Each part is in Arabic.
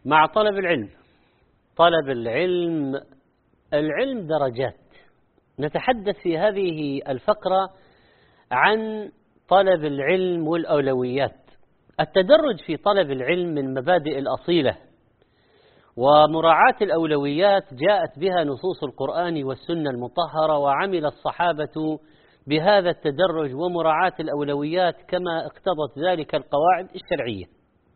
مع طلب العلم. طلب العلم، العلم درجات. نتحدث في هذه الفقرة عن طلب العلم والأولويات. التدرج في طلب العلم من مبادئ الأصيلة، ومراعاة الأولويات جاءت بها نصوص القرآن والسنة المطهرة، وعمل الصحابة بهذا التدرج ومراعاة الأولويات كما اقتضت ذلك القواعد الشرعية.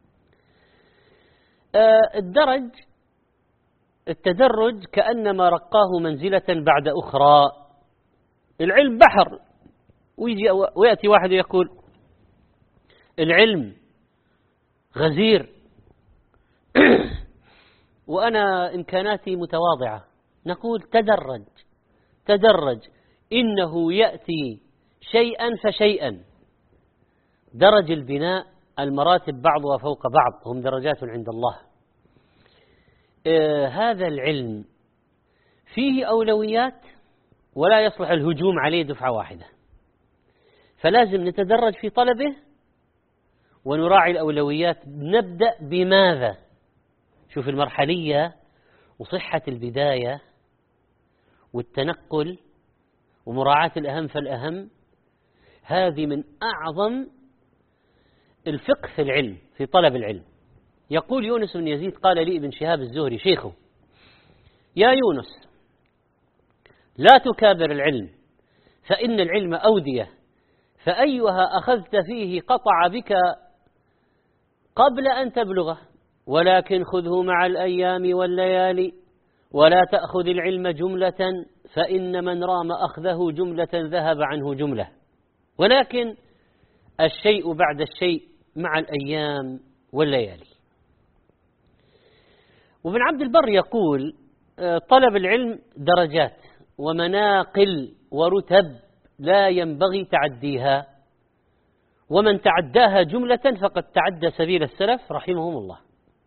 التدرج كأنما رقاه منزلة بعد أخرى. العلم بحر، ويأتي واحد يقول العلم غزير وأنا إمكاناتي متواضعة. نقول تدرج، إنه يأتي شيئا فشيئا. درج البناء المراتب بعضها فوق بعض، هم درجات عند الله. هذا العلم فيه أولويات ولا يصلح الهجوم عليه دفعة واحدة، فلازم نتدرج في طلبه ونراعي الأولويات. نبدأ بماذا؟ شوف المرحلية وصحة البداية والتنقل ومراعاة الأهم فالأهم، هذه من أعظم الفقه في العلم، في طلب العلم. يقول يونس بن يزيد قال لي ابن شهاب الزهري شيخه: يا يونس، لا تكابر العلم، فإن العلم أودية، فأيها أخذت فيه قطع بك قبل أن تبلغه، ولكن خذه مع الأيام والليالي، ولا تأخذ العلم جملة، فإن من رام أخذه جملة ذهب عنه جملة، ولكن الشيء بعد الشيء مع الأيام والليالي. وابن عبد البر يقول: طلب العلم درجات ومناقل ورتب لا ينبغي تعديها، ومن تعداها جملة فقد تعدى سبيل السلف رحمهم الله.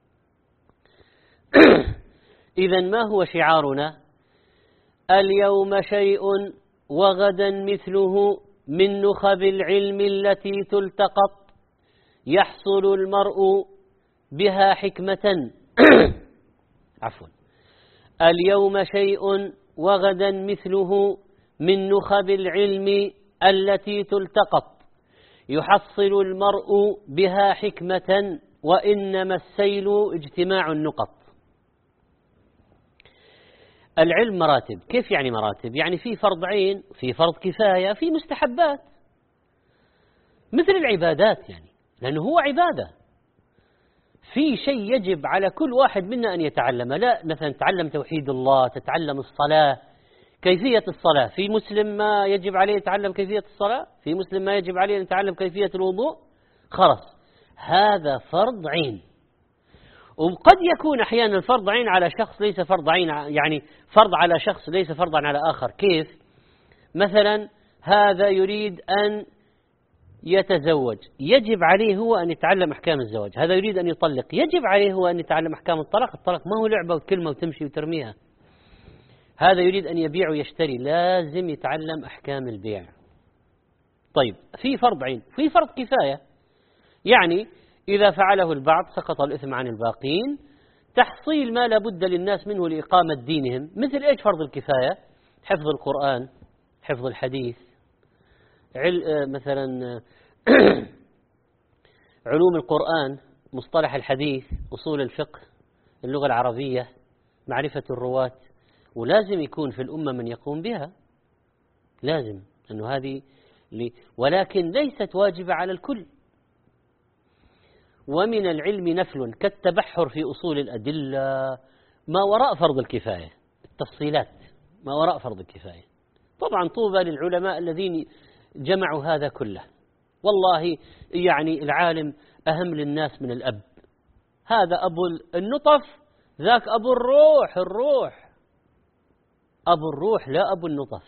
إذن ما هو شعارنا؟ اليوم شيء وغدا مثله، من نخب العلم التي تلتقط، يحصل المرء بها حكمة عفوا. اليوم شيء وغدا مثله، من نخب العلم التي تلتقط، يحصل المرء بها حكمة، وإنما السيل اجتماع النقط. العلم مراتب. كيف يعني مراتب؟ يعني في فرض عين، في فرض كفاية، في مستحبات، مثل العبادات يعني، لأنه هو عبادة. في شيء يجب على كل واحد منا أن يتعلمه. لا مثلا تتعلم توحيد الله، تتعلم الصلاة، كيفية الصلاة. في مسلم ما يجب عليه يتعلم كيفية الصلاة، في مسلم ما يجب عليه أن يتعلم كيفية الوضوء. خلاص، هذا فرض عين. وقد يكون أحيانا فرض عين على شخص ليس فرض عين، يعني فرض على شخص ليس فرضا على آخر. كيف؟ مثلا هذا يريد أن يتزوج، يجب عليه هو أن يتعلم أحكام الزواج. هذا يريد أن يطلق، يجب عليه هو أن يتعلم أحكام الطلاق. الطلاق ما هو لعبة وكلمة وتمشي وترميها. هذا يريد أن يبيع ويشتري، لازم يتعلم أحكام البيع. طيب، في فرض عين، في فرض كفاية، يعني إذا فعله البعض سقط الإثم عن الباقين. تحصيل ما لابد للناس منه لإقامة دينهم. مثل إيش فرض الكفاية؟ حفظ القرآن، حفظ الحديث، مثلا علوم القرآن، مصطلح الحديث، أصول الفقه، اللغة العربية، معرفة الرواة. ولازم يكون في الأمة من يقوم بها، لازم، أنه هذه ولكن ليست واجبة على الكل. ومن العلم نفل كالتبحر في أصول الأدلة، ما وراء فرض الكفاية، التفصيلات ما وراء فرض الكفاية. طبعا طوبى للعلماء الذين جمعوا هذا كله. والله يعني العالم أهم للناس من الأب. هذا أبو النطف، ذاك أبو الروح أبو الروح لا أبو النطف.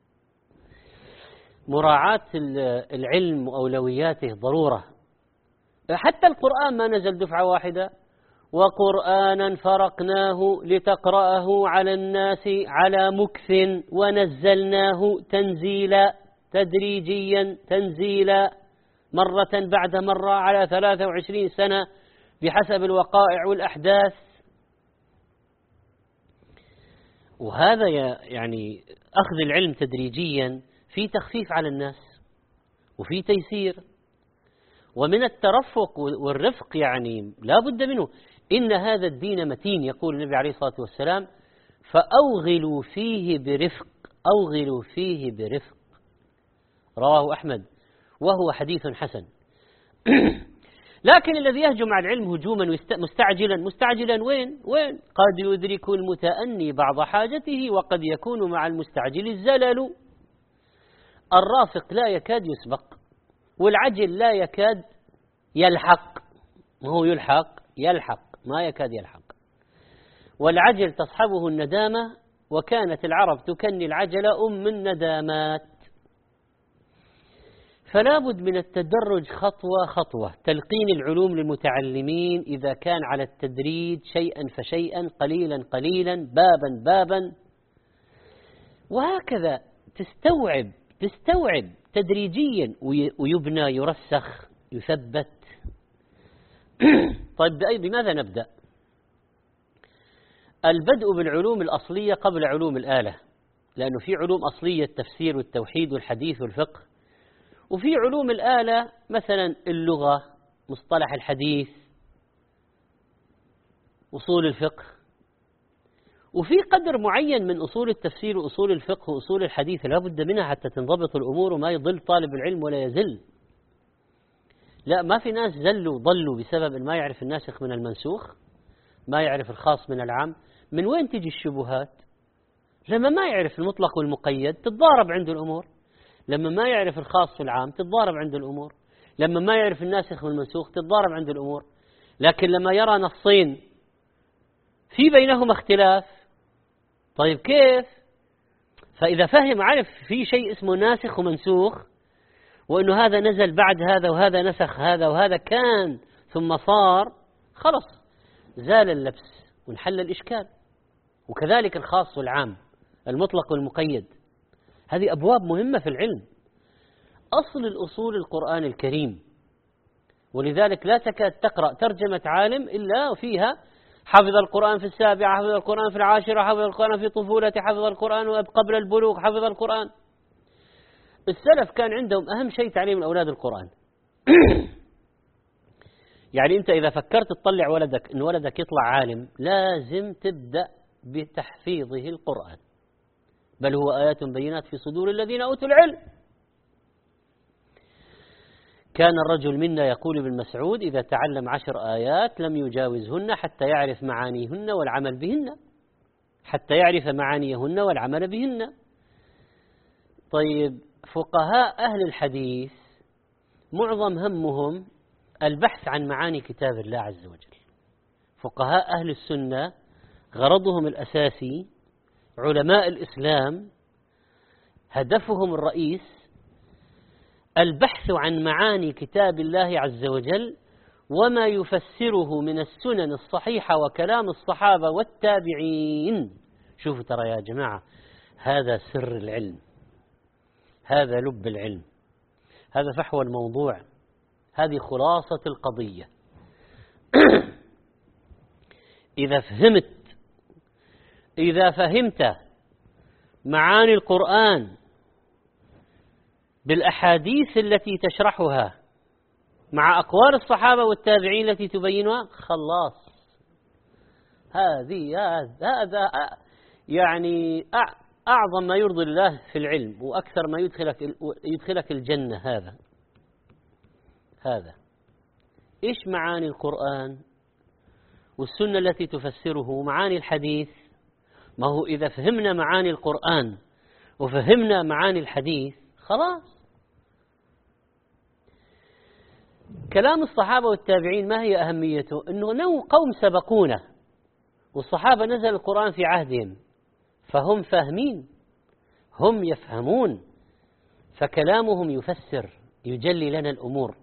مراعاة العلم وأولوياته ضرورة. حتى القرآن ما نزل دفعة واحدة. وقرآنا فرقناه لتقرأه على الناس على مكث ونزلناه تنزيلا، تدريجيا تنزيلا، مرة بعد مرة على 23 سنة بحسب الوقائع والأحداث. وهذا يعني أخذ العلم تدريجيا في تخفيف على الناس وفي تيسير، ومن الترفق والرفق يعني لا بد منه. إن هذا الدين متين، يقول النبي عليه الصلاة والسلام: فأوغلوا فيه برفق، أوغلوا فيه برفق، رواه أحمد وهو حديث حسن. لكن الذي يهجم على العلم هجوما مستعجلا وين قد يدرك المتأني بعض حاجته، وقد يكون مع المستعجل الزلل. الرافق لا يكاد يسبق، والعجل لا يكاد يلحق، وهو يلحق ما يكاد يلحق. والعجل تصحبه الندامة، وكانت العرب تكني العجل أم الندامات. فلا بد من التدرج خطوة خطوة، تلقين العلوم للمتعلمين إذا كان على التدريج شيئا فشيئا، قليلا قليلا، بابا بابا، وهكذا تستوعب تدريجيا، ويبنى يرسخ يثبت. طيب بماذا نبدأ؟ البدء بالعلوم الأصلية قبل علوم الآلة، لأنه في علوم أصلية: التفسير والتوحيد والحديث والفقه، وفي علوم الآلة مثلا اللغة، مصطلح الحديث، أصول الفقه، وفي قدر معين من أصول التفسير وأصول الفقه وأصول الحديث لا بد منها حتى تنضبط الأمور وما يضل طالب العلم ولا يزل. لا، ما في ناس زلوا ضلوا بسبب أن ما يعرف الناسخ من المنسوخ، ما يعرف الخاص من العام. من وين تجي الشبهات؟ لما ما يعرف المطلق والمقيد تتضارب عنده الأمور، لما ما يعرف الخاص والعام تتضارب عنده الأمور، لما ما يعرف الناسخ والمنسوخ تتضارب عنده الأمور. لكن لما يرى نصين في بينهما اختلاف، طيب كيف؟ فإذا فهم عرف في شيء اسمه ناسخ ومنسوخ، وأنه هذا نزل بعد هذا وهذا نسخ هذا وهذا كان ثم صار، خلص زال اللبس وانحل الإشكال. وكذلك الخاص والعام، المطلق والمقيد، هذه أبواب مهمة في العلم، أصل الأصول القرآن الكريم. ولذلك لا تكاد تقرأ ترجمة عالم إلا فيها حفظ القرآن في السابعة، حفظ القرآن في العاشرة، حفظ القرآن في طفولته، حفظ القرآن قبل البلوغ، حفظ القرآن. السلف كان عندهم أهم شيء تعليم الأولاد القرآن. يعني أنت إذا فكرت تطلع ولدك إن ولدك يطلع عالم، لازم تبدأ بتحفيظه القرآن، بل هو آيات بينات في صدور الذين أوتوا العلم. كان الرجل منا يقول ابن مسعود: إذا تعلم 10 آيات لم يجاوزهن حتى يعرف معانيهن والعمل بهن، حتى يعرف معانيهن والعمل بهن. طيب، فقهاء أهل الحديث معظم همهم البحث عن معاني كتاب الله عز وجل. فقهاء أهل السنة غرضهم الأساسي، علماء الإسلام هدفهم الرئيس البحث عن معاني كتاب الله عز وجل وما يفسره من السنن الصحيحة وكلام الصحابة والتابعين. شوفوا ترى يا جماعة، هذا سر العلم، هذا لب العلم، هذا فحوى الموضوع، هذه خلاصة القضية. إذا فهمت معاني القرآن بالأحاديث التي تشرحها مع أقوال الصحابة والتابعين التي تبينها، خلاص. هذا يعني أعظم ما يرضي الله في العلم، وأكثر ما يدخلك الجنة. هذا إيش معاني القرآن والسنة التي تفسره ومعاني الحديث؟ ما هو إذا فهمنا معاني القرآن وفهمنا معاني الحديث خلاص. كلام الصحابة والتابعين ما هي أهميته؟ إنه قوم سبقونا، والصحابة نزل القرآن في عهدهم، فهم فاهمين، هم يفهمون، فكلامهم يفسر، يجلي لنا الأمور.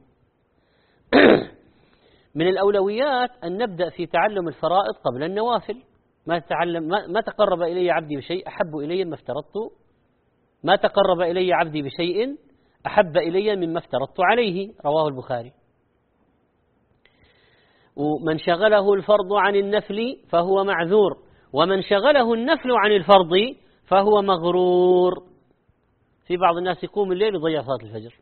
من الأولويات أن نبدأ في تعلم الفرائض قبل النوافل. ما تقرب إلي عبدي بشيء أحب إلي مما افترضت، ما تقرب إلي عبدي بشيء أحب إلي مما افترضت عليه، رواه البخاري. ومن شغله الفرض عن النفل فهو معذور، ومن شغله النفل عن الفرض فهو مغرور. في بعض الناس يقوم الليل ويضيع صلاة الفجر.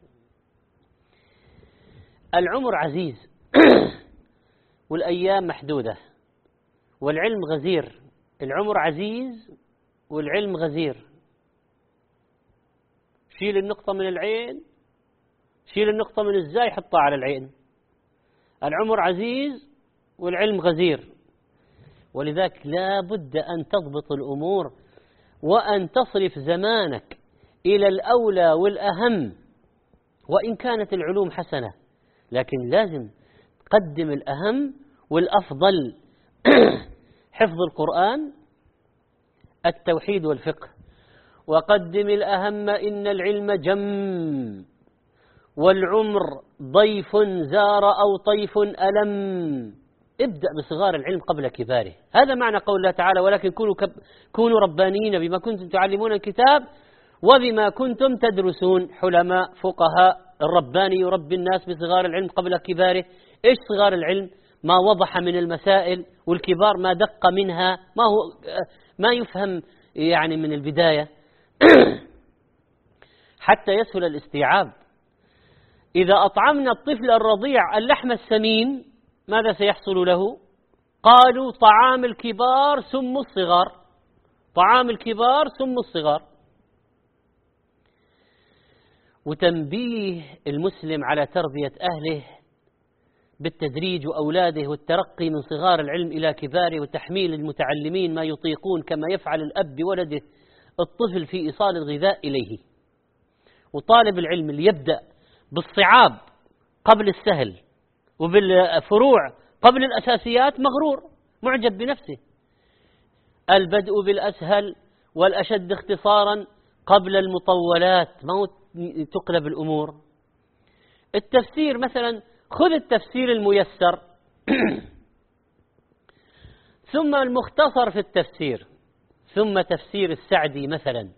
العمر عزيز والأيام محدودة والعلم غزير. العمر عزيز والعلم غزير. شيل النقطة من العين، شيل النقطة من الزاي حطها على العين. العمر عزيز والعلم غزير، ولذلك لا بد أن تضبط الأمور وأن تصرف زمانك إلى الأولى والأهم. وإن كانت العلوم حسنة لكن لازم تقدم الأهم والأفضل. حفظ القرآن، التوحيد والفقه. وقدم الأهم إن العلم جم، والعمر ضيف زار أو طيف ألم. ابدأ بصغار العلم قبل كباره. هذا معنى قول الله تعالى ولكن كونوا ربانيين بما كنتم تعلمون الكتاب وبما كنتم تدرسون. حلماء فقهاء. الرباني يربي الناس بصغار العلم قبل كباره. إيش صغار العلم؟ ما وضح من المسائل، والكبار ما دق منها، ما يفهم يعني من البداية حتى يسهل الاستيعاب. إذا أطعمنا الطفل الرضيع اللحم السمين ماذا سيحصل له؟ قالوا طعام الكبار سم الصغار. طعام الكبار سم الصغار. وتنبيه المسلم على تربية أهله بالتدريج وأولاده والترقي من صغار العلم إلى كباره، وتحميل المتعلمين ما يطيقون كما يفعل الأب بولده الطفل في إيصال الغذاء إليه. وطالب العلم اللي يبدأ بالصعاب قبل السهل وبالفروع قبل الأساسيات مغرور معجب بنفسه. البدء بالأسهل والأشد اختصارا قبل المطولات، ما تقلب الأمور. التفسير مثلا خذ التفسير الميسر ثم المختصر في التفسير، ثم تفسير السعدي مثلا،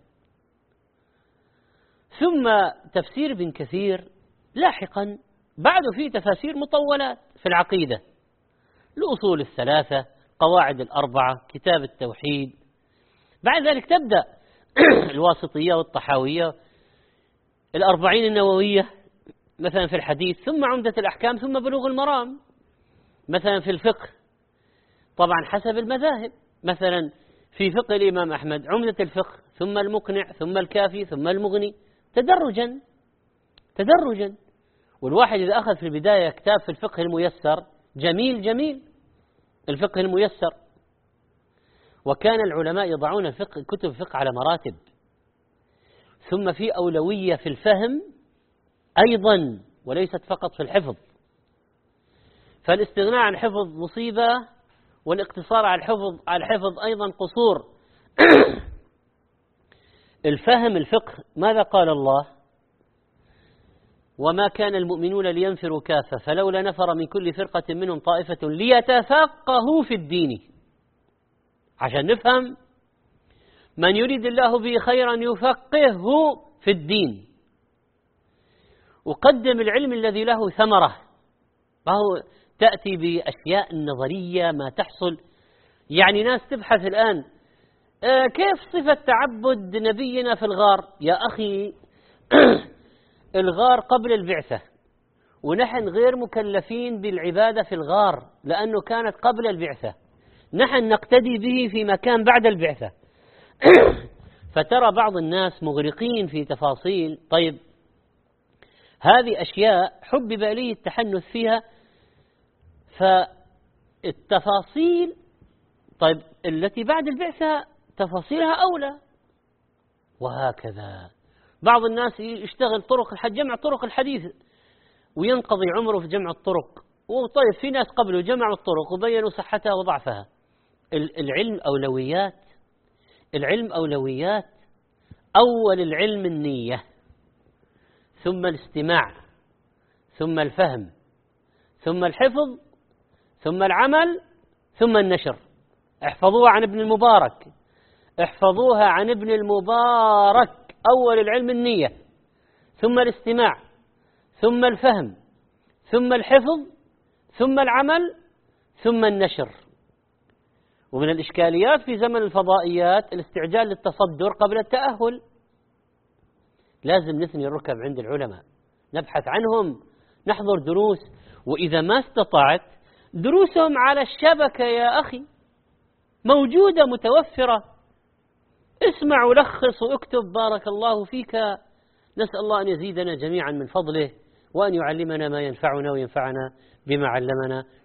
ثم تفسير ابن كثير لاحقا. بعد في تفاسير مطولات في العقيدة، الأصول الثلاثة، قواعد الأربعة، كتاب التوحيد. بعد ذلك تبدأ الواسطية والطحاوية، الأربعين النووية مثلا في الحديث، ثم عمدة الأحكام، ثم بلوغ المرام مثلا في الفقه. طبعا حسب المذاهب، مثلا في فقه الإمام أحمد عمدة الفقه، ثم المقنع، ثم الكافي، ثم المغني، تدرجا تدرجا. والواحد إذا أخذ في البداية كتاب في الفقه الميسر جميل الفقه الميسر. وكان العلماء يضعون الفقه كتب الفقه على مراتب. ثم في أولوية في الفهم أيضا وليست فقط في الحفظ. فالاستغناء عن الحفظ مصيبة، والاقتصار على الحفظ أيضا قصور. الفهم الفقه ماذا قال الله؟ وما كان المؤمنون لينفروا كافة فلولا نفر من كل فرقة منهم طائفة ليتفقهوا في الدين. عشان نفهم من يريد الله به خيرا يفقهه في الدين. وقدم العلم الذي له ثمرة، فهو تأتي بأشياء نظرية ما تحصل. يعني ناس تبحث الآن كيف صفة تعبد نبينا في الغار. يا أخي الغار قبل البعثة، ونحن غير مكلفين بالعبادة في الغار لأنه كانت قبل البعثة. نحن نقتدي به في مكان بعد البعثة. فترى بعض الناس مغرقين في تفاصيل. طيب هذه أشياء حبب لي التحنث فيها، فالتفاصيل طيب التي بعد البعثة تفاصيلها أولى. وهكذا بعض الناس يشتغل جمع طرق الحديث وينقضي عمره في جمع الطرق. وطيب في ناس قبله جمعوا الطرق وبينوا صحتها وضعفها. العلم أولويات. العلم أولويات. أول العلم النية، ثم الاستماع، ثم الفهم، ثم الحفظ، ثم العمل، ثم النشر. احفظوها عن ابن المبارك، احفظوها عن ابن المبارك. أول العلم النية، ثم الاستماع، ثم الفهم، ثم الحفظ، ثم العمل، ثم النشر. ومن الإشكاليات في زمن الفضائيات الاستعجال للتصدر قبل التأهل. لازم نثني الركب عند العلماء، نبحث عنهم، نحضر دروس، وإذا ما استطعت دروسهم على الشبكة يا أخي موجودة متوفرة، اسمع ولخص واكتب بارك الله فيك. نسأل الله أن يزيدنا جميعا من فضله وأن يعلمنا ما ينفعنا وينفعنا بما علمنا.